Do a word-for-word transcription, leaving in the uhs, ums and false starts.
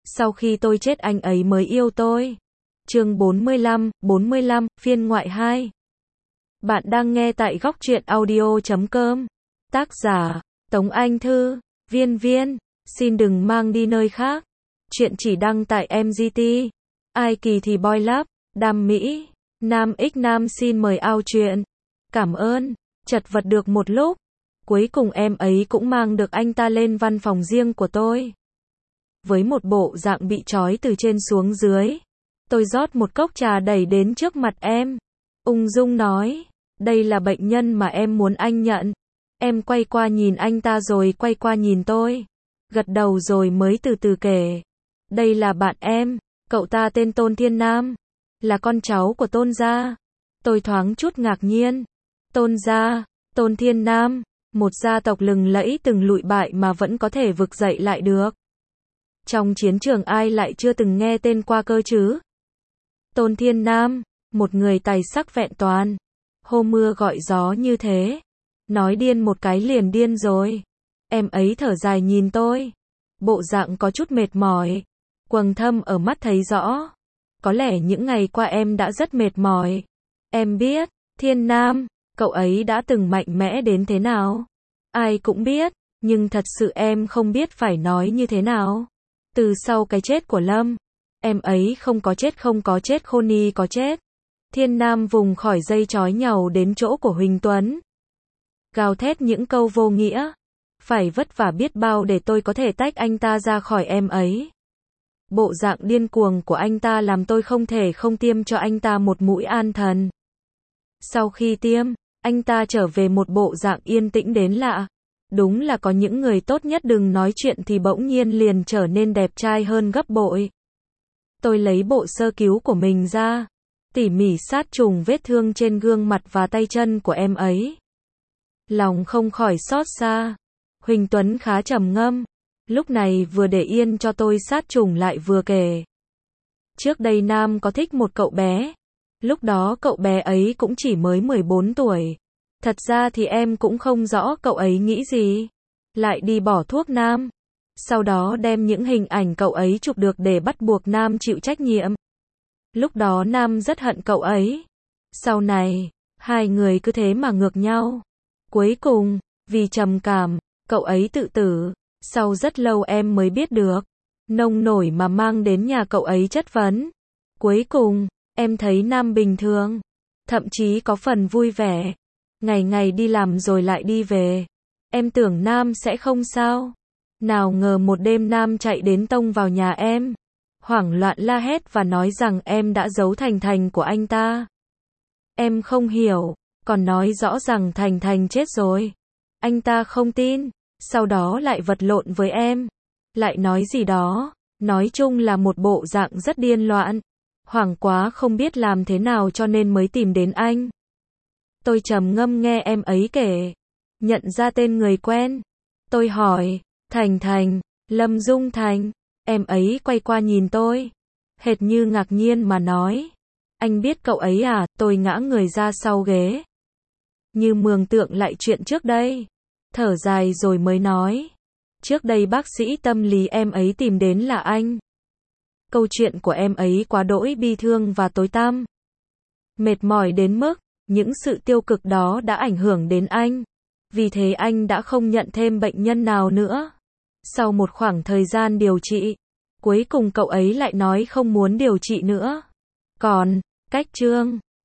Sau khi tôi chết anh ấy mới yêu tôi. Chương bốn mươi lăm, bốn mươi lăm, phiên ngoại hai. Bạn đang nghe tại góc truyện audio chấm com. Tác giả, Tống Anh Thư, Viên Viên. Xin đừng mang đi nơi khác. Chuyện chỉ đăng tại em giê tê. Ai kỳ thì Boy Lab, Đam Mỹ, Nam X Nam xin mời ao chuyện. Cảm ơn. Chật vật được một lúc. Cuối cùng em ấy cũng mang được anh ta lên văn phòng riêng của tôi. Với một bộ dạng bị trói từ trên xuống dưới. Tôi rót một cốc trà đẩy đến trước mặt em. Ung dung nói, đây là bệnh nhân mà em muốn anh nhận. Em quay qua nhìn anh ta rồi quay qua nhìn tôi. Gật đầu rồi mới từ từ kể. Đây là bạn em, cậu ta tên Tôn Thiên Nam. Là con cháu của Tôn gia. Tôi thoáng chút ngạc nhiên. Tôn gia, Tôn Thiên Nam, một gia tộc lừng lẫy từng lụi bại mà vẫn có thể vực dậy lại được. Trong chiến trường ai lại chưa từng nghe tên qua cơ chứ? Tôn Thiên Nam, một người tài sắc vẹn toàn. Hô mưa gọi gió như thế. Nói điên một cái liền điên rồi. Em ấy thở dài nhìn tôi. Bộ dạng có chút mệt mỏi. Quầng thâm ở mắt thấy rõ. Có lẽ những ngày qua em đã rất mệt mỏi. Em biết, Thiên Nam, cậu ấy đã từng mạnh mẽ đến thế nào. Ai cũng biết, nhưng thật sự em không biết phải nói như thế nào. Từ sau cái chết của Lâm, em ấy không có chết không có chết Khôn có chết. Thiên Nam vùng khỏi dây trói nhàu đến chỗ của Huỳnh Tuấn. Gào thét những câu vô nghĩa. Phải vất vả biết bao để tôi có thể tách anh ta ra khỏi em ấy. Bộ dạng điên cuồng của anh ta làm tôi không thể không tiêm cho anh ta một mũi an thần. Sau khi tiêm, anh ta trở về một bộ dạng yên tĩnh đến lạ. Đúng là có những người tốt nhất đừng nói chuyện thì bỗng nhiên liền trở nên đẹp trai hơn gấp bội. Tôi lấy bộ sơ cứu của mình ra, tỉ mỉ sát trùng vết thương trên gương mặt và tay chân của em ấy. Lòng không khỏi xót xa. Huỳnh Tuấn khá trầm ngâm, lúc này vừa để yên cho tôi sát trùng lại vừa kể. Trước đây Nam có thích một cậu bé. Lúc đó cậu bé ấy cũng chỉ mới mười bốn tuổi. Thật ra thì em cũng không rõ cậu ấy nghĩ gì. Lại đi bỏ thuốc Nam. Sau đó đem những hình ảnh cậu ấy chụp được để bắt buộc Nam chịu trách nhiệm. Lúc đó Nam rất hận cậu ấy. Sau này, hai người cứ thế mà ngược nhau. Cuối cùng, vì trầm cảm, cậu ấy tự tử. Sau rất lâu em mới biết được. Nông nổi mà mang đến nhà cậu ấy chất vấn. Cuối cùng, em thấy Nam bình thường. Thậm chí có phần vui vẻ. Ngày ngày đi làm rồi lại đi về. Em tưởng Nam sẽ không sao. Nào ngờ một đêm Nam chạy đến tông vào nhà em. Hoảng loạn la hét và nói rằng em đã giấu Thành Thành của anh ta. Em không hiểu, còn nói rõ rằng Thành Thành chết rồi. Anh ta không tin, sau đó lại vật lộn với em. Lại nói gì đó, nói chung là một bộ dạng rất điên loạn. Hoảng quá không biết làm thế nào cho nên mới tìm đến anh. Tôi trầm ngâm nghe em ấy kể. Nhận ra tên người quen. Tôi hỏi, Thành Thành, Lâm Dung Thành. Em ấy quay qua nhìn tôi. Hệt như ngạc nhiên mà nói. Anh biết cậu ấy à? Tôi ngã người ra sau ghế. Như mường tượng lại chuyện trước đây. Thở dài rồi mới nói. Trước đây bác sĩ tâm lý em ấy tìm đến là anh. Câu chuyện của em ấy quá đỗi bi thương và tối tăm. Mệt mỏi đến mức, những sự tiêu cực đó đã ảnh hưởng đến anh. Vì thế anh đã không nhận thêm bệnh nhân nào nữa. Sau một khoảng thời gian điều trị, cuối cùng cậu ấy lại nói không muốn điều trị nữa. Còn, cách Trương,